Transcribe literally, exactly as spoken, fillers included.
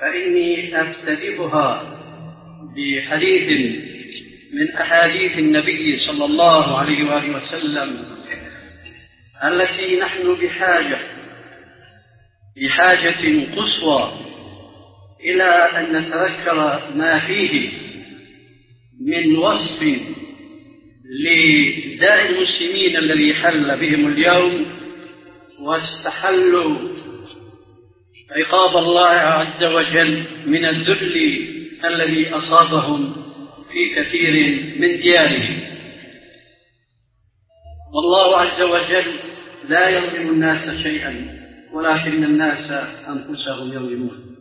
فإني أفتتحها بحديث من أحاديث النبي صلى الله عليه وآله وسلم التي نحن بحاجة بحاجة قصوى إلى أن نتذكر ما فيه من وصف لداء المسلمين الذي حل بهم اليوم واستحلوا عقاب الله عز وجل من الذل الذي أصابهم في كثير من ديارهم. والله عز وجل لا يظلم الناس شيئا ولكن الناس أنفسهم يظلمون.